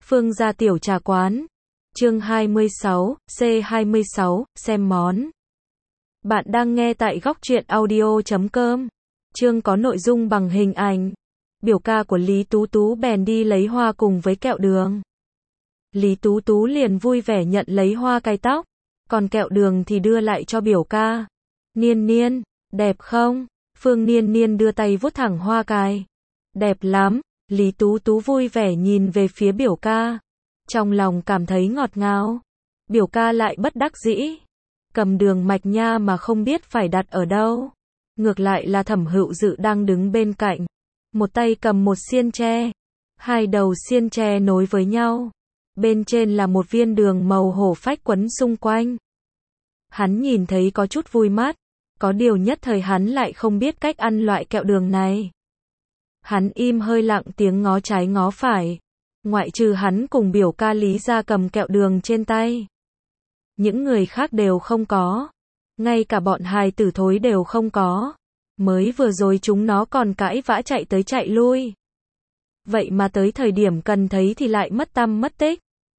Phương gia tiểu trà quán. Chương 26, C26, xem món. Bạn đang nghe tại góc truyện audio.com. Chương có nội dung bằng hình ảnh. Biểu ca của Lý Tú Tú bèn đi lấy hoa cùng với kẹo đường. Lý Tú Tú liền vui vẻ nhận lấy hoa cài tóc, còn kẹo đường thì đưa lại cho biểu ca. Niên Niên, đẹp không? Phương Niên Niên đưa tay vuốt thẳng hoa cài. Đẹp lắm. Lý Tú Tú vui vẻ nhìn về phía biểu ca. Trong lòng cảm thấy ngọt ngào. Biểu ca lại bất đắc dĩ. Cầm đường mạch nha mà không biết phải đặt ở đâu. Ngược lại là Thẩm Hựu Dự đang đứng bên cạnh. Một tay cầm một xiên tre. Hai đầu xiên tre nối với nhau. Bên trên là một viên đường màu hổ phách quấn xung quanh. Hắn nhìn thấy có chút vui mắt. Có điều nhất thời hắn lại không biết cách ăn loại kẹo đường này. Hắn im hơi lặng tiếng ngó trái ngó phải. Ngoại trừ hắn cùng biểu ca Lý gia cầm kẹo đường trên tay. Những người khác đều không có. Ngay cả bọn hài tử thối đều không có. Mới vừa rồi chúng nó còn cãi vã chạy tới chạy lui. Vậy mà tới thời điểm cần thấy thì lại mất tăm mất tích.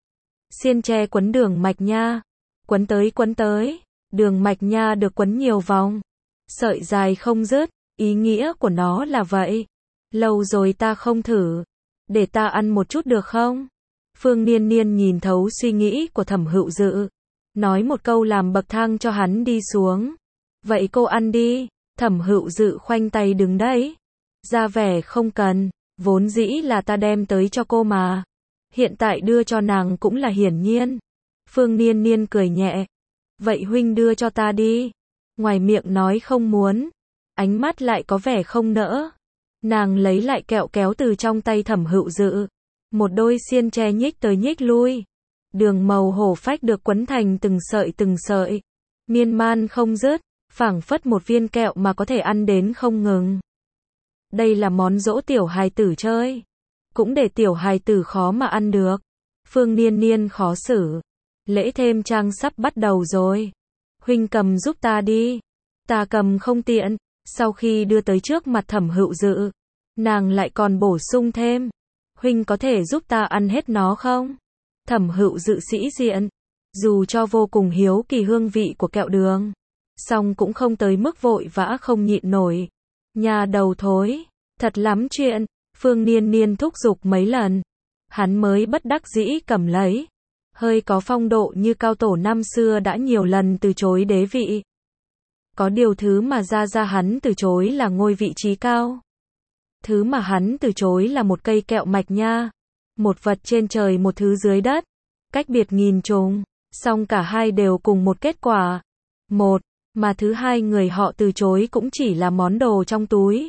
Xiên tre quấn đường mạch nha. Quấn tới. Đường mạch nha được quấn nhiều vòng. Sợi dài không dứt. Ý nghĩa của nó là vậy. Lâu rồi ta không thử. Để ta ăn một chút được không? Phương Niên Niên nhìn thấu suy nghĩ của Thẩm Hựu Dự. Nói một câu làm bậc thang cho hắn đi xuống. Vậy cô ăn đi. Thẩm Hựu Dự khoanh tay đứng đấy. Ra vẻ không cần. Vốn dĩ là ta đem tới cho cô mà. Hiện tại đưa cho nàng cũng là hiển nhiên. Phương Niên Niên cười nhẹ. Vậy huynh đưa cho ta đi. Ngoài miệng nói không muốn. Ánh mắt lại có vẻ không nỡ. Nàng lấy lại kẹo kéo từ trong tay Thẩm Hựu Dự. Một đôi xiên tre nhích tới nhích lui. Đường màu hổ phách được quấn thành từng sợi. Miên man không dứt. Phảng phất một viên kẹo mà có thể ăn đến không ngừng. Đây là món dỗ tiểu hài tử chơi. Cũng để tiểu hài tử khó mà ăn được. Phương Niên Niên khó xử. Lễ thêm trang sắp bắt đầu rồi. Huynh cầm giúp ta đi. Ta cầm không tiện. Sau khi đưa tới trước mặt Thẩm Hựu Dự, nàng lại còn bổ sung thêm. Huynh có thể giúp ta ăn hết nó không? Thẩm Hựu Dự sĩ diện. Dù cho vô cùng hiếu kỳ hương vị của kẹo đường, song cũng không tới mức vội vã không nhịn nổi. Nhà đầu thối. Thật lắm chuyện. Phương Niên Niên thúc giục mấy lần. Hắn mới bất đắc dĩ cầm lấy. Hơi có phong độ như cao tổ năm xưa đã nhiều lần từ chối đế vị. Có điều thứ mà ra hắn từ chối là ngôi vị trí cao. Thứ mà hắn từ chối là một cây kẹo mạch nha. Một vật trên trời một thứ dưới đất. Cách biệt nghìn trùng. Song cả hai đều cùng một kết quả. Một, mà thứ hai người họ từ chối cũng chỉ là món đồ trong túi.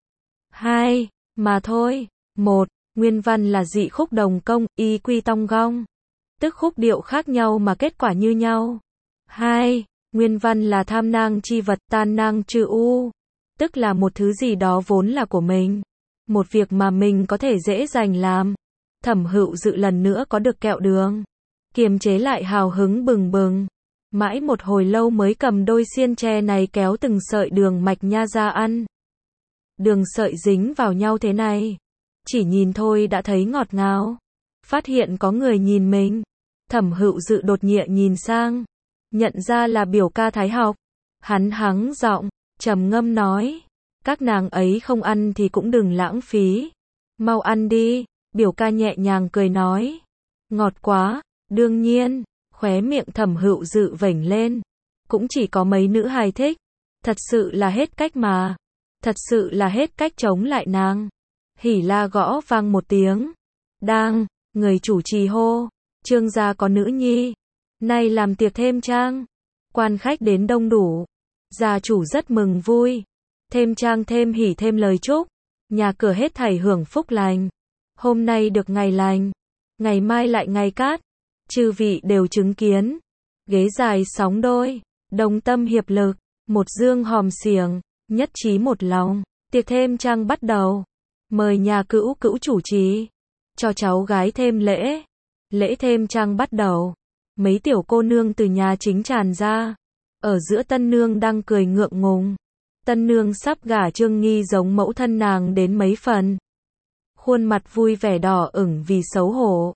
Hai, mà thôi. Một, nguyên văn là dị khúc đồng công, y quy tong gong. Tức khúc điệu khác nhau mà kết quả như nhau. Hai, nguyên văn là tham nang chi vật tan nang chư u. Tức là một thứ gì đó vốn là của mình. Một việc mà mình có thể dễ dàng làm. Thẩm Hựu Dự lần nữa có được kẹo đường. Kiềm chế lại hào hứng bừng bừng. Mãi một hồi lâu mới cầm đôi xiên tre này kéo từng sợi đường mạch nha ra ăn. Đường sợi dính vào nhau thế này. Chỉ nhìn thôi đã thấy ngọt ngào. Phát hiện có người nhìn mình. Thẩm Hựu Dự đột nhiên nhìn sang. Nhận ra là biểu ca Thái Học. Hắn hắng giọng, trầm ngâm nói. Các nàng ấy không ăn thì cũng đừng lãng phí. Mau ăn đi. Biểu ca nhẹ nhàng cười nói. Ngọt quá. Đương nhiên. Khóe miệng Thẩm Hựu Dự vểnh lên. Cũng chỉ có mấy nữ hài thích. Thật sự là hết cách mà. Thật sự là hết cách chống lại nàng. Hỉ la gõ vang một tiếng. Đang. Người chủ trì hô. Trương gia có nữ nhi. Nay làm tiệc thêm trang. Quan khách đến đông đủ. Gia chủ rất mừng vui. Thêm trang thêm hỉ thêm lời chúc. Nhà cửa hết thảy hưởng phúc lành. Hôm nay được ngày lành. Ngày mai lại ngày cát. Chư vị đều chứng kiến. Ghế dài sóng đôi. Đồng tâm hiệp lực. Một dương hòm xiềng. Nhất trí một lòng. Tiệc thêm trang bắt đầu. Mời nhà cữu chủ trì. Cho cháu gái thêm lễ. Lễ thêm trang bắt đầu. Mấy tiểu cô nương từ nhà chính tràn ra. Ở giữa tân nương đang cười ngượng ngùng. Tân nương sắp gả Trương Nghi giống mẫu thân nàng đến mấy phần. Khuôn mặt vui vẻ đỏ ửng vì xấu hổ.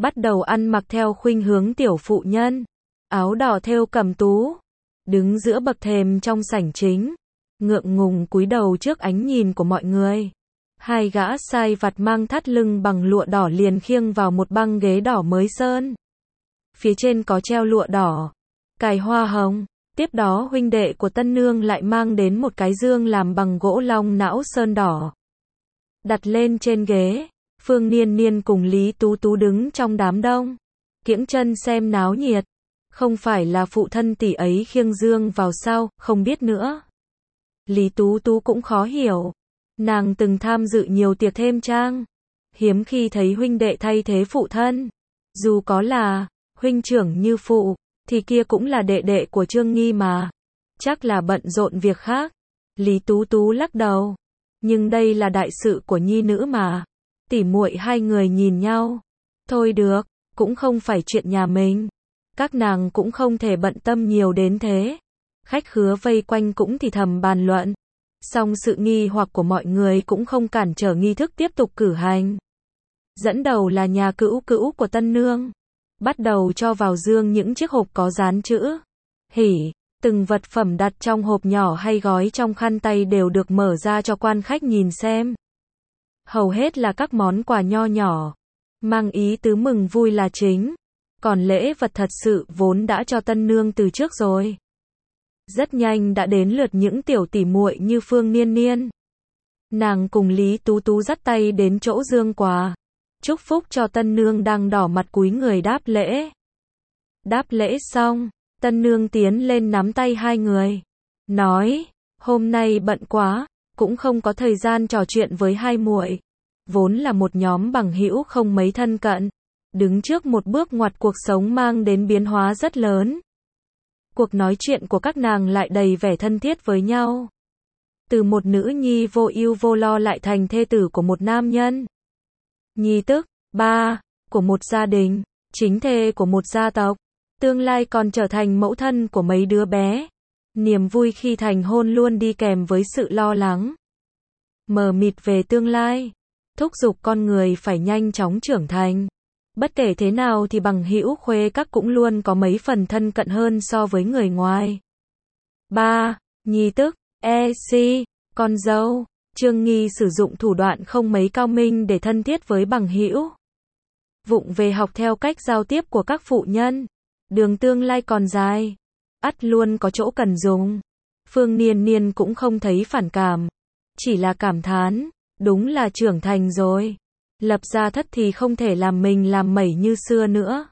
bắt đầu ăn mặc theo khuynh hướng tiểu phụ nhân, áo đỏ thêu cẩm tú, đứng giữa bậc thềm trong sảnh chính, ngượng ngùng cúi đầu trước ánh nhìn của mọi người. Hai gã sai vặt mang thắt lưng bằng lụa đỏ liền khiêng vào một băng ghế đỏ mới sơn. Phía trên có treo lụa đỏ, cài hoa hồng. Tiếp đó huynh đệ của tân nương lại mang đến một cái dương làm bằng gỗ long não sơn đỏ. Đặt lên trên ghế, Phương Niên Niên cùng Lý Tú Tú đứng trong đám đông, kiễng chân xem náo nhiệt. Không phải là phụ thân tỷ ấy khiêng dương vào sao, không biết nữa. Lý Tú Tú cũng khó hiểu. Nàng từng tham dự nhiều tiệc thêm trang, hiếm khi thấy huynh đệ thay thế phụ thân. Dù có là huynh trưởng như phụ, thì kia cũng là đệ đệ của Trương Nghi mà. Chắc là bận rộn việc khác. Lý Tú Tú lắc đầu. Nhưng đây là đại sự của nhi nữ mà. Tỉ muội hai người nhìn nhau. Thôi được, cũng không phải chuyện nhà mình. Các nàng cũng không thể bận tâm nhiều đến thế. Khách khứa vây quanh cũng thì thầm bàn luận. Song sự nghi hoặc của mọi người cũng không cản trở nghi thức tiếp tục cử hành. Dẫn đầu là nhà cữu cữu của tân nương. Bắt đầu cho vào dương những chiếc hộp có dán chữ hỉ. Từng vật phẩm đặt trong hộp nhỏ hay gói trong khăn tay đều được mở ra cho quan khách nhìn xem. Hầu hết là các món quà nho nhỏ, mang ý tứ mừng vui là chính. Còn lễ vật thật sự vốn đã cho tân nương từ trước rồi. Rất nhanh đã đến lượt những tiểu tỷ muội như Phương Niên Niên. Nàng cùng Lý Tú Tú dắt tay đến chỗ dương quà, chúc phúc cho tân nương đang đỏ mặt cúi người đáp lễ. Đáp lễ xong, tân nương tiến lên nắm tay hai người, nói, hôm nay bận quá, cũng không có thời gian trò chuyện với hai muội. Vốn là một nhóm bằng hữu không mấy thân cận, đứng trước một bước ngoặt cuộc sống mang đến biến hóa rất lớn. Cuộc nói chuyện của các nàng lại đầy vẻ thân thiết với nhau. Từ một nữ nhi vô ưu vô lo lại thành thê tử của một nam nhân. Nhi tức, ba, của một gia đình, chính thê của một gia tộc. Tương lai còn trở thành mẫu thân của mấy đứa bé. Niềm vui khi thành hôn luôn đi kèm với sự lo lắng mờ mịt về tương lai, thúc giục con người phải nhanh chóng trưởng thành. Bất kể thế nào thì bằng hữu khuê các cũng luôn có mấy phần thân cận hơn so với người ngoài. 3. Nhi tức, con dâu. Trương Nghi sử dụng thủ đoạn không mấy cao minh để thân thiết với bằng hữu. Vụng về học theo cách giao tiếp của các phụ nhân. Đường tương lai còn dài, ắt luôn có chỗ cần dùng. Phương Niên Niên cũng không thấy phản cảm, chỉ là cảm thán, đúng là trưởng thành rồi. Lập gia thất thì không thể làm mình làm mẩy như xưa nữa.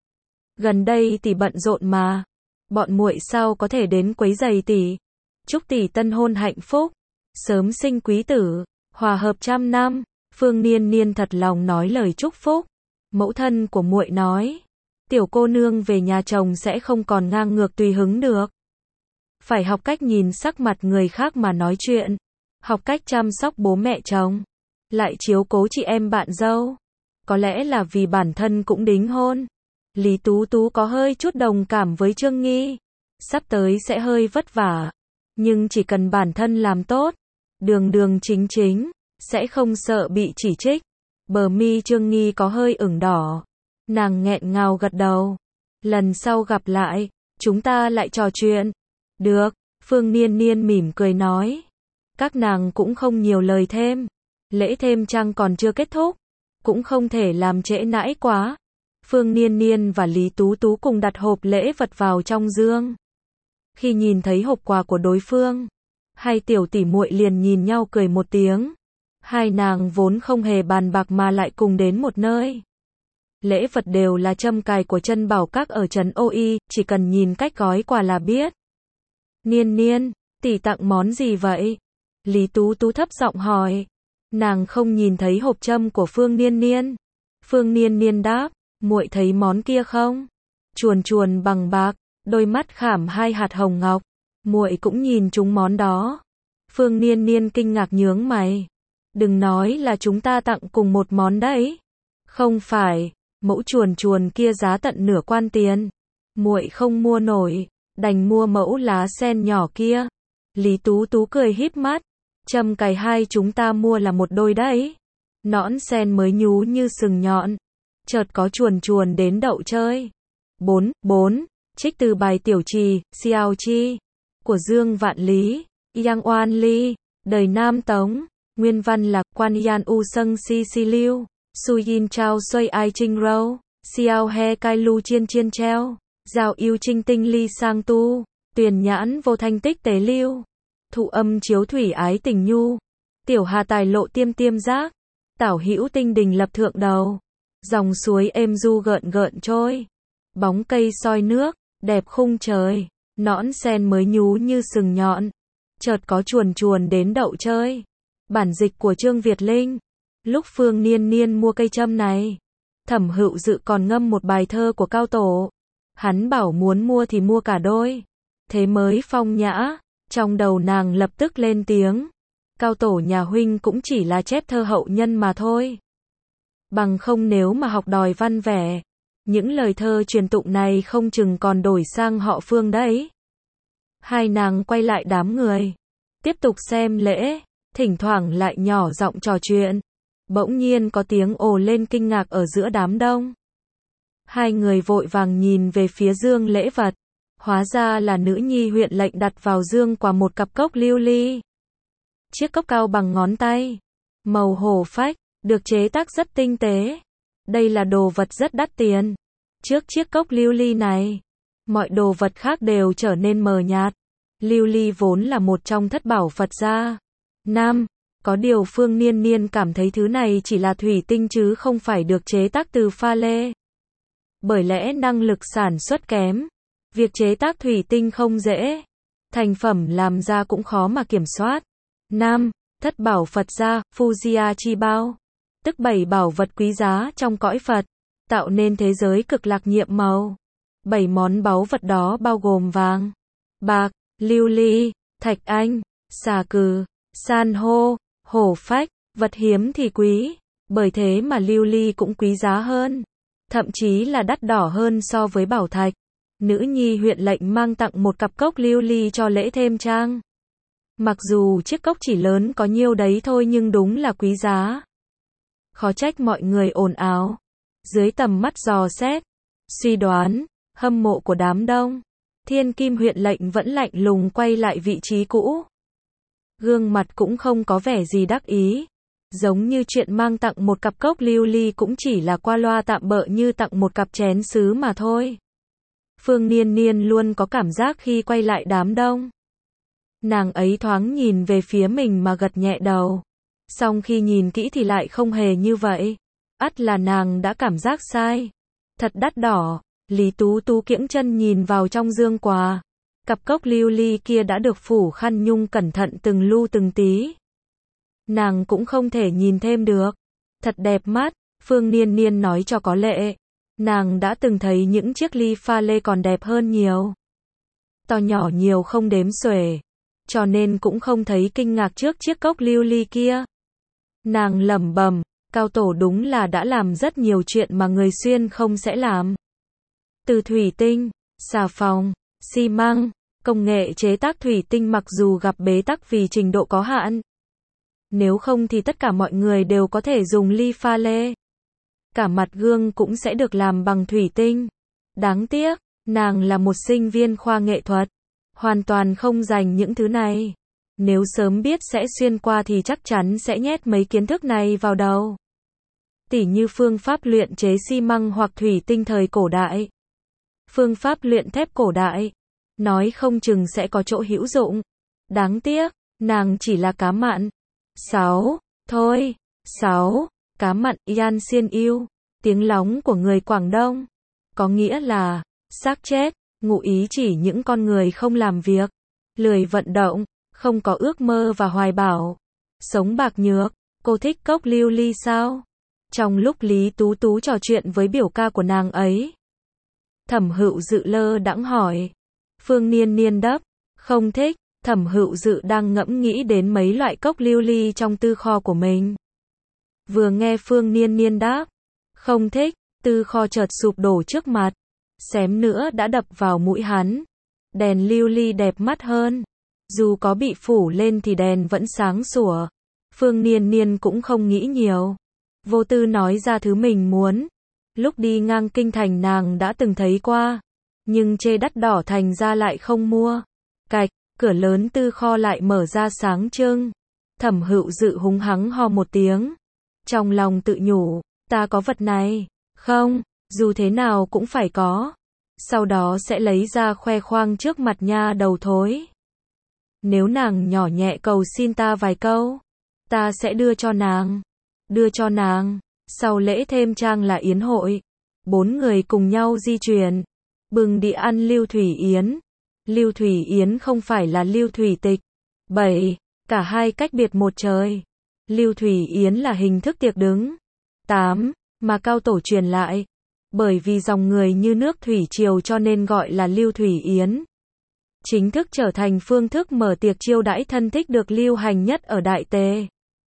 Gần đây tỷ bận rộn mà, bọn muội sao có thể đến quấy rầy tỷ. Chúc tỷ tân hôn hạnh phúc, sớm sinh quý tử, hòa hợp trăm năm. Phương Niên Niên thật lòng nói lời chúc phúc. Mẫu thân của muội nói, tiểu cô nương về nhà chồng sẽ không còn ngang ngược tùy hứng được. Phải học cách nhìn sắc mặt người khác mà nói chuyện, học cách chăm sóc bố mẹ chồng, lại chiếu cố chị em bạn dâu. Có lẽ là vì bản thân cũng đính hôn. Lý Tú Tú có hơi chút đồng cảm với Trương Nghi. Sắp tới sẽ hơi vất vả, nhưng chỉ cần bản thân làm tốt, đường đường chính chính, sẽ không sợ bị chỉ trích. Bờ mi Trương Nghi có hơi ửng đỏ. Nàng nghẹn ngào gật đầu. Lần sau gặp lại, chúng ta lại trò chuyện. Được, Phương Niên Niên mỉm cười nói. Các nàng cũng không nhiều lời thêm. Lễ thêm trang còn chưa kết thúc, cũng không thể làm trễ nãi quá. Phương Niên Niên và Lý Tú Tú cùng đặt hộp lễ vật vào trong dương. Khi nhìn thấy hộp quà của đối phương, hai tiểu tỷ muội liền nhìn nhau cười một tiếng. Hai nàng vốn không hề bàn bạc mà lại cùng đến một nơi. Lễ vật đều là châm cài của Trân Bảo Các ở trấn Ô Y, chỉ cần nhìn cách gói quà là biết. Niên Niên, tỷ tặng món gì vậy? Lý Tú Tú thấp giọng hỏi. Nàng không nhìn thấy hộp châm của Phương Niên Niên. Phương Niên Niên đáp, muội thấy món kia không? Chuồn chuồn bằng bạc, đôi mắt khảm hai hạt hồng ngọc. Muội cũng nhìn chúng món đó. Phương Niên Niên kinh ngạc nhướng mày. Đừng nói là chúng ta tặng cùng một món đấy. Không phải, mẫu chuồn chuồn kia giá tận nửa quan tiền. Muội không mua nổi, đành mua mẫu lá sen nhỏ kia. Lý Tú Tú cười híp mắt. Châm cài hai chúng ta mua là một đôi đấy. Nõn sen mới nhú như sừng nhọn. chợt có chuồn chuồn đến đậu chơi. 4. Trích từ bài tiểu trì, Xiao Chi, của Dương Vạn Lý, Yang Oan Ly, đời Nam Tống, nguyên văn là Quan Yan U Sâng Si Si Liu, Su Yin Chao Xuôi Ai Trinh Râu, Xiao He Cai Lu Chiên Chiên Treo, Giao Yêu Trinh Tinh Ly Sang Tu, Tuyền Nhãn Vô Thanh Tích Tế Lưu, Thụ Âm Chiếu Thủy Ái Tình Nhu, Tiểu Hà Tài Lộ Tiêm Tiêm Giác, Tảo Hữu Tinh Đình Lập Thượng Đầu, dòng suối êm du gợn gợn trôi, bóng cây soi nước, đẹp khung trời, nõn sen mới nhú như sừng nhọn, chợt có chuồn chuồn đến đậu chơi. Bản dịch của Trương Việt Linh. Lúc Phương Niên Niên mua cây châm này, Thẩm Hựu Dự còn ngâm một bài thơ của Cao Tổ. Hắn bảo muốn mua thì mua cả đôi. Thế mới phong nhã, trong đầu nàng lập tức lên tiếng. Cao Tổ nhà huynh cũng chỉ là chép thơ hậu nhân mà thôi. Bằng không nếu mà học đòi văn vẻ, những lời thơ truyền tụng này không chừng còn đổi sang họ Phương đấy. Hai nàng quay lại đám người, tiếp tục xem lễ, thỉnh thoảng lại nhỏ giọng trò chuyện. Bỗng nhiên có tiếng ồ lên kinh ngạc ở giữa đám đông. Hai người vội vàng nhìn về phía dương lễ vật. Hóa ra là nữ nhi huyện lệnh đặt vào dương quà một cặp cốc lưu ly. Chiếc cốc cao bằng ngón tay, màu hổ phách, được chế tác rất tinh tế. Đây là đồ vật rất đắt tiền. Trước chiếc cốc lưu ly này, mọi đồ vật khác đều trở nên mờ nhạt. Lưu ly vốn là một trong thất bảo Phật gia. Có điều Phương Niên Niên cảm thấy thứ này chỉ là thủy tinh chứ không phải được chế tác từ pha lê. Bởi lẽ năng lực sản xuất kém, việc chế tác thủy tinh không dễ, thành phẩm làm ra cũng khó mà kiểm soát. Thất bảo Phật gia, Fujia Chi Bao, tức 7 bảo vật quý giá trong cõi Phật, tạo nên thế giới cực lạc nhiệm màu. 7 món báu vật đó bao gồm vàng, bạc, lưu ly, thạch anh, xà cừ, san hô, hổ phách, vật hiếm thì quý, bởi thế mà lưu ly cũng quý giá hơn, thậm chí là đắt đỏ hơn so với bảo thạch. Nữ nhi huyện lệnh mang tặng một cặp cốc lưu ly cho lễ thêm trang. Mặc dù chiếc cốc chỉ lớn có nhiêu đấy thôi nhưng đúng là quý giá. Khó trách mọi người ồn ào. Dưới tầm mắt dò xét, suy đoán, hâm mộ của đám đông, Thiên Kim huyện lệnh vẫn lạnh lùng quay lại vị trí cũ. Gương mặt cũng không có vẻ gì đắc ý. Giống như chuyện mang tặng một cặp cốc lưu ly cũng chỉ là qua loa tạm bợ như tặng một cặp chén sứ mà thôi. Phương Niên Niên luôn có cảm giác khi quay lại đám đông, nàng ấy thoáng nhìn về phía mình mà gật nhẹ đầu. Song khi nhìn kỹ thì lại không hề như vậy. Ắt là nàng đã cảm giác sai. Thật đắt đỏ. Lý Tú Tú kiễng chân nhìn vào trong dương quà. Cặp cốc lưu ly kia đã được phủ khăn nhung cẩn thận từng lu từng tí. Nàng cũng không thể nhìn thêm được. Thật đẹp mắt, Phương Niên Niên nói cho có lệ. Nàng đã từng thấy những chiếc ly pha lê còn đẹp hơn nhiều. To nhỏ nhiều không đếm xuể. Cho nên cũng không thấy kinh ngạc trước chiếc cốc lưu ly kia. Nàng lẩm bẩm, Cao Tổ đúng là đã làm rất nhiều chuyện mà người xuyên không sẽ làm. Từ thủy tinh, xà phòng, xi măng, công nghệ chế tác thủy tinh mặc dù gặp bế tắc vì trình độ có hạn. Nếu không thì tất cả mọi người đều có thể dùng ly pha lê. Cả mặt gương cũng sẽ được làm bằng thủy tinh. Đáng tiếc, nàng là một sinh viên khoa nghệ thuật, hoàn toàn không dành những thứ này. Nếu sớm biết sẽ xuyên qua thì chắc chắn sẽ nhét mấy kiến thức này vào đầu. Tỉ như phương pháp luyện chế xi măng hoặc thủy tinh thời cổ đại. Phương pháp luyện thép cổ đại. Nói không chừng sẽ có chỗ hữu dụng. Đáng tiếc, nàng chỉ là cá mặn. 6. Thôi. 6. Cá mặn Yan Xiên Yêu. Tiếng lóng của người Quảng Đông. Có nghĩa là, xác chết, ngụ ý chỉ những con người không làm việc, lười vận động, không có ước mơ và hoài bão. Sống bạc nhược, cô thích cốc lưu ly sao? Trong lúc Lý Tú Tú trò chuyện với biểu ca của nàng ấy, Thẩm Hựu Dự lơ đãng hỏi. Phương Niên Niên đáp, không thích. Thẩm Hựu Dự đang ngẫm nghĩ đến mấy loại cốc lưu ly trong tư kho của mình. Vừa nghe Phương Niên Niên đáp, không thích, tư kho chợt sụp đổ trước mặt. Xém nữa đã đập vào mũi hắn. Đèn lưu ly đẹp mắt hơn. Dù có bị phủ lên thì đèn vẫn sáng sủa. Phương Niên Niên cũng không nghĩ nhiều. Vô tư nói ra thứ mình muốn. Lúc đi ngang kinh thành nàng đã từng thấy qua, nhưng chê đắt đỏ thành ra lại không mua. Cạch, cửa lớn tư kho lại mở ra sáng trưng. Thẩm Hựu Dự húng hắng ho một tiếng. Trong lòng tự nhủ, ta có vật này, không, dù thế nào cũng phải có. Sau đó sẽ lấy ra khoe khoang trước mặt nha đầu thối. Nếu nàng nhỏ nhẹ cầu xin ta vài câu, ta sẽ đưa cho nàng. Đưa cho nàng. Sau lễ thêm trang là yến hội. 4 người cùng nhau di chuyển. Bừng đĩa ăn Lưu Thủy Yến. Lưu Thủy Yến không phải là Lưu Thủy Tịch. 7. Cả hai cách biệt một trời. Lưu Thủy Yến là hình thức tiệc đứng. 8. Mà cao tổ truyền lại. Bởi vì dòng người như nước thủy triều cho nên gọi là Lưu Thủy Yến. Chính thức trở thành phương thức mở tiệc chiêu đãi thân thích được lưu hành nhất ở Đại Tề.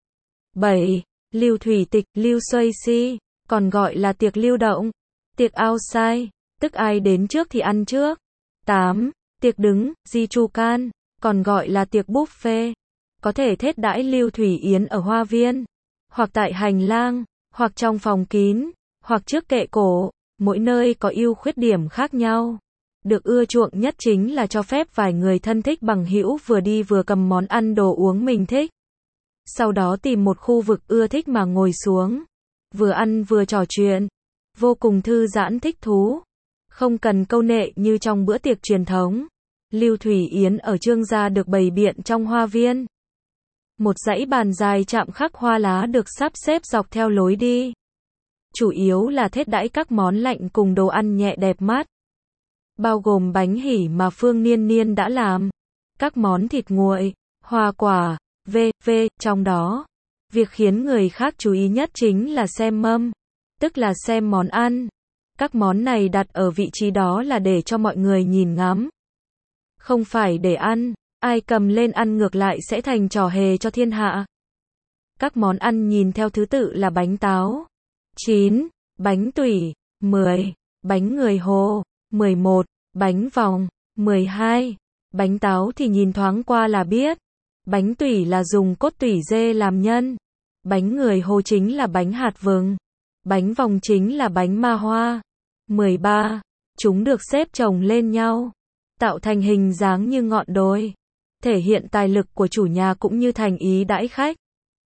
7. Lưu Thủy Tịch, Lưu Xuây Si, còn gọi là tiệc lưu động. Tiệc outside, tức ai đến trước thì ăn trước. 8. Tiệc đứng, Di Chu Can, còn gọi là tiệc buffet. Có thể thết đãi Lưu Thủy Yến ở hoa viên, hoặc tại hành lang, hoặc trong phòng kín, hoặc trước kệ cổ, mỗi nơi có ưu khuyết điểm khác nhau. Được ưa chuộng nhất chính là cho phép vài người thân thích bằng hữu vừa đi vừa cầm món ăn đồ uống mình thích. Sau đó tìm một khu vực ưa thích mà ngồi xuống, vừa ăn vừa trò chuyện, vô cùng thư giãn thích thú, không cần câu nệ như trong bữa tiệc truyền thống. Lưu Thủy Yến ở Trương gia được bày biện trong hoa viên. Một dãy bàn dài chạm khắc hoa lá được sắp xếp dọc theo lối đi. Chủ yếu là thết đãi các món lạnh cùng đồ ăn nhẹ đẹp mắt. Bao gồm bánh hỉ mà Phương Niên Niên đã làm, các món thịt nguội, hoa quả, v.v. Trong đó, việc khiến người khác chú ý nhất chính là xem mâm, tức là xem món ăn. Các món này đặt ở vị trí đó là để cho mọi người nhìn ngắm, không phải để ăn. Ai cầm lên ăn ngược lại sẽ thành trò hề cho thiên hạ. Các món ăn nhìn theo thứ tự là bánh táo, 9. Bánh tủy, 10. Bánh người hồ, 11. Bánh vòng, 12. Bánh táo thì nhìn thoáng qua là biết. Bánh tủy là dùng cốt tủy dê làm nhân. Bánh người hồ chính là bánh hạt vừng. Bánh vòng chính là bánh ma hoa. 13. Chúng được xếp chồng lên nhau, tạo thành hình dáng như ngọn đồi, thể hiện tài lực của chủ nhà cũng như thành ý đãi khách.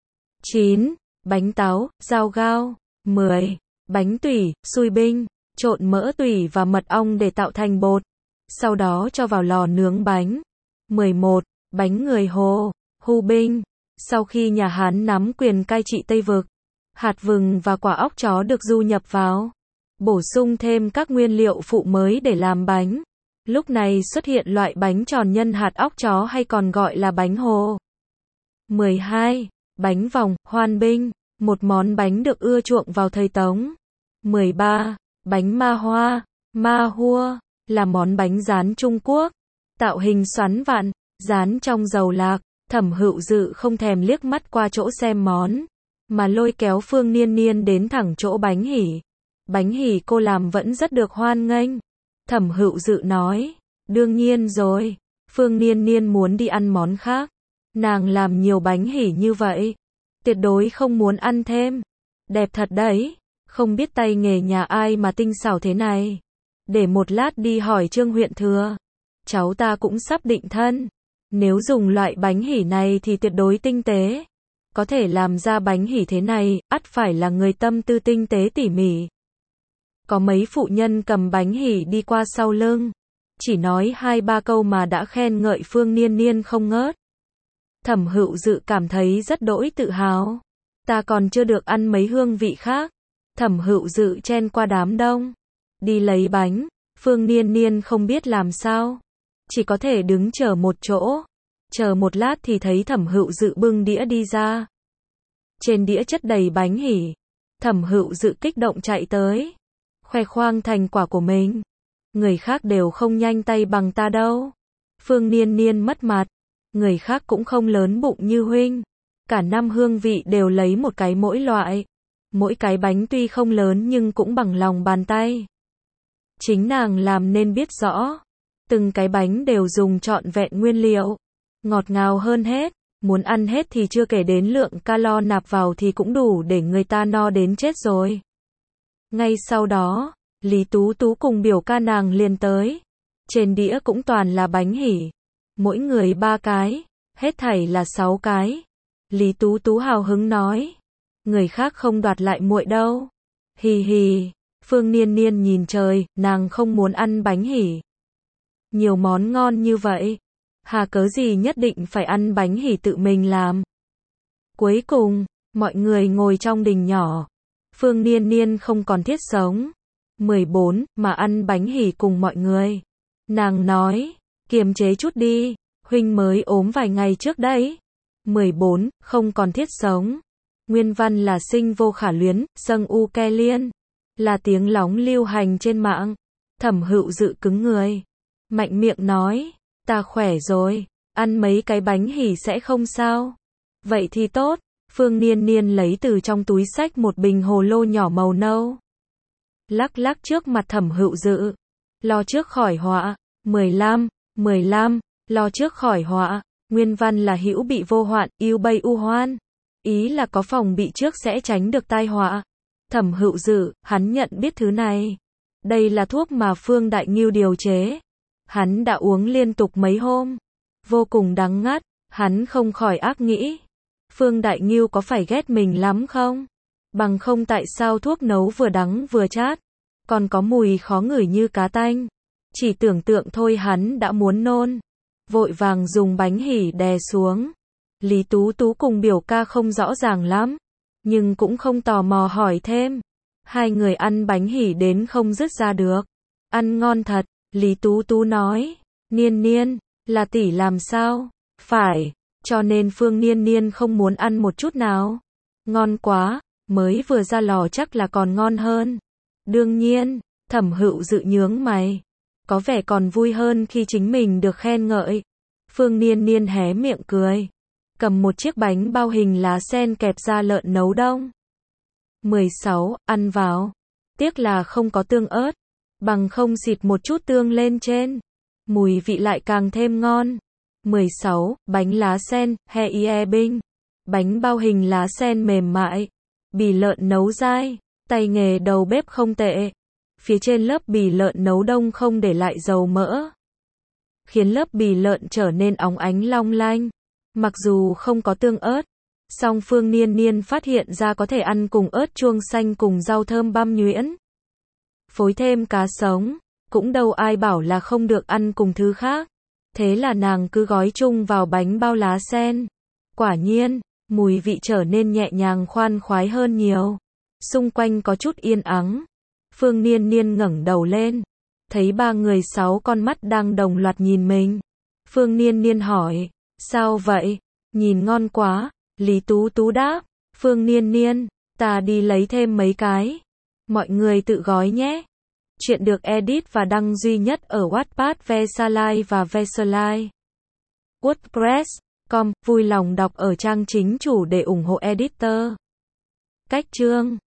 9. Bánh táo, dao gao. 10. Bánh tủy, xui binh, trộn mỡ tủy và mật ong để tạo thành bột, sau đó cho vào lò nướng bánh. 11. Bánh người hồ, hu binh. Sau khi nhà Hán nắm quyền cai trị Tây Vực, hạt vừng và quả óc chó được du nhập vào, bổ sung thêm các nguyên liệu phụ mới để làm bánh. Lúc này xuất hiện loại bánh tròn nhân hạt óc chó hay còn gọi là bánh hồ. 12. Bánh vòng, hoan binh, một món bánh được ưa chuộng vào thời Tống. 13. Bánh ma hoa, ma hua, là món bánh rán Trung Quốc, tạo hình xoắn vặn, rán trong dầu lạc. Thẩm Hựu Dự không thèm liếc mắt qua chỗ xem món, mà lôi kéo Phương Niên Niên đến thẳng chỗ bánh hỉ. Bánh hỉ cô làm vẫn rất được hoan nghênh. Thẩm Hựu Dự nói, đương nhiên rồi, Phương Niên Niên muốn đi ăn món khác. Nàng làm nhiều bánh hỉ như vậy, tuyệt đối không muốn ăn thêm. Đẹp thật đấy, không biết tay nghề nhà ai mà tinh xảo thế này. Để một lát đi hỏi Trương huyện thừa. Cháu ta cũng sắp định thân. Nếu dùng loại bánh hỉ này thì tuyệt đối tinh tế. Có thể làm ra bánh hỉ thế này, ắt phải là người tâm tư tinh tế tỉ mỉ. Có mấy phụ nhân cầm bánh hỉ đi qua sau lưng, chỉ nói 2-3 câu mà đã khen ngợi Phương Niên Niên không ngớt. Thẩm Hựu Dự cảm thấy rất đỗi tự hào. Ta còn chưa được ăn mấy hương vị khác. Thẩm Hựu Dự chen qua đám đông, đi lấy bánh. Phương Niên Niên không biết làm sao, chỉ có thể đứng chờ một chỗ. Chờ một lát thì thấy Thẩm Hựu Dự bưng đĩa đi ra. Trên đĩa chất đầy bánh hỉ. Thẩm Hựu Dự kích động chạy tới, khoe khoang thành quả của mình. Người khác đều không nhanh tay bằng ta đâu. Phương Niên Niên mất mặt. Người khác cũng không lớn bụng như huynh. Cả 5 hương vị đều lấy một cái mỗi loại. Mỗi cái bánh tuy không lớn nhưng cũng bằng lòng bàn tay. Chính nàng làm nên biết rõ. Từng cái bánh đều dùng trọn vẹn nguyên liệu. Ngọt ngào hơn hết. Muốn ăn hết thì chưa kể đến lượng calo nạp vào thì cũng đủ để người ta no đến chết rồi. Ngay sau đó, Lý Tú Tú cùng biểu ca nàng liền tới. Trên đĩa cũng toàn là bánh hỉ. Mỗi người 3 cái, hết thảy là 6 cái. Lý Tú Tú hào hứng nói. Người khác không đoạt lại muội đâu. Hì hì, Phương Niên Niên nhìn trời, nàng không muốn ăn bánh hỉ. Nhiều món ngon như vậy. Hà cớ gì nhất định phải ăn bánh hỉ tự mình làm. Cuối cùng, mọi người ngồi trong đình nhỏ. Phương Niên Niên không còn thiết sống. 14, mà ăn bánh hỉ cùng mọi người. Nàng nói, kiềm chế chút đi, huynh mới ốm vài ngày trước đấy. 14, không còn thiết sống. Nguyên văn là sinh vô khả luyến, sâng u ke liên. Là tiếng lóng lưu hành trên mạng. Thẩm Hựu Dự cứng người. Mạnh miệng nói, ta khỏe rồi, ăn mấy cái bánh hỉ sẽ không sao. Vậy thì tốt. Phương Niên Niên lấy từ trong túi xách một bình hồ lô nhỏ màu nâu. Lắc lắc trước mặt Thẩm Hựu Dự. Lo trước khỏi họa. 15, lo trước khỏi họa. Nguyên văn là hữu bị vô hoạn, yêu bay u hoan. Ý là có phòng bị trước sẽ tránh được tai họa. Thẩm Hựu Dự, hắn nhận biết thứ này. Đây là thuốc mà Phương Đại Ngưu điều chế. Hắn đã uống liên tục mấy hôm. Vô cùng đắng ngắt, hắn không khỏi ác nghĩ. Phương Đại Ngưu có phải ghét mình lắm không? Bằng không tại sao thuốc nấu vừa đắng vừa chát, còn có mùi khó ngửi như cá tanh. Chỉ tưởng tượng thôi hắn đã muốn nôn. Vội vàng dùng bánh hỉ đè xuống. Lý Tú Tú cùng biểu ca không rõ ràng lắm, nhưng cũng không tò mò hỏi thêm. Hai người ăn bánh hỉ đến không dứt ra được. Ăn ngon thật, Lý Tú Tú nói. Niên Niên, là tỷ làm sao? Phải, cho nên Phương Niên Niên không muốn ăn một chút nào. Ngon quá, mới vừa ra lò chắc là còn ngon hơn. Đương nhiên, Thẩm Hựu Dự nhướng mày. Có vẻ còn vui hơn khi chính mình được khen ngợi. Phương Niên Niên hé miệng cười. Cầm một chiếc bánh bao hình lá sen kẹp da lợn nấu đông. 16, ăn vào. Tiếc là không có tương ớt. Bằng không xịt một chút tương lên trên. Mùi vị lại càng thêm ngon. 16, bánh lá sen, he ie binh. Bánh bao hình lá sen mềm mại. Bì lợn nấu dai. Tay nghề đầu bếp không tệ. Phía trên lớp bì lợn nấu đông không để lại dầu mỡ, khiến lớp bì lợn trở nên óng ánh long lanh. Mặc dù không có tương ớt, song Phương Niên Niên phát hiện ra có thể ăn cùng ớt chuông xanh cùng rau thơm băm nhuyễn. Phối thêm cá sống, cũng đâu ai bảo là không được ăn cùng thứ khác. Thế là nàng cứ gói chung vào bánh bao lá sen. Quả nhiên, mùi vị trở nên nhẹ nhàng khoan khoái hơn nhiều. Xung quanh có chút yên ắng. Phương Niên Niên ngẩng đầu lên, thấy 3 người 6 con mắt đang đồng loạt nhìn mình. Phương Niên Niên hỏi, sao vậy? Nhìn ngon quá. Lý Tú Tú đáp, Phương Niên Niên, ta đi lấy thêm mấy cái. Mọi người tự gói nhé. Chuyện được edit và đăng duy nhất ở Wattpad, Vesalai và Vesalai. WordPress.com, vui lòng đọc ở trang chính chủ để ủng hộ editor. Cách chương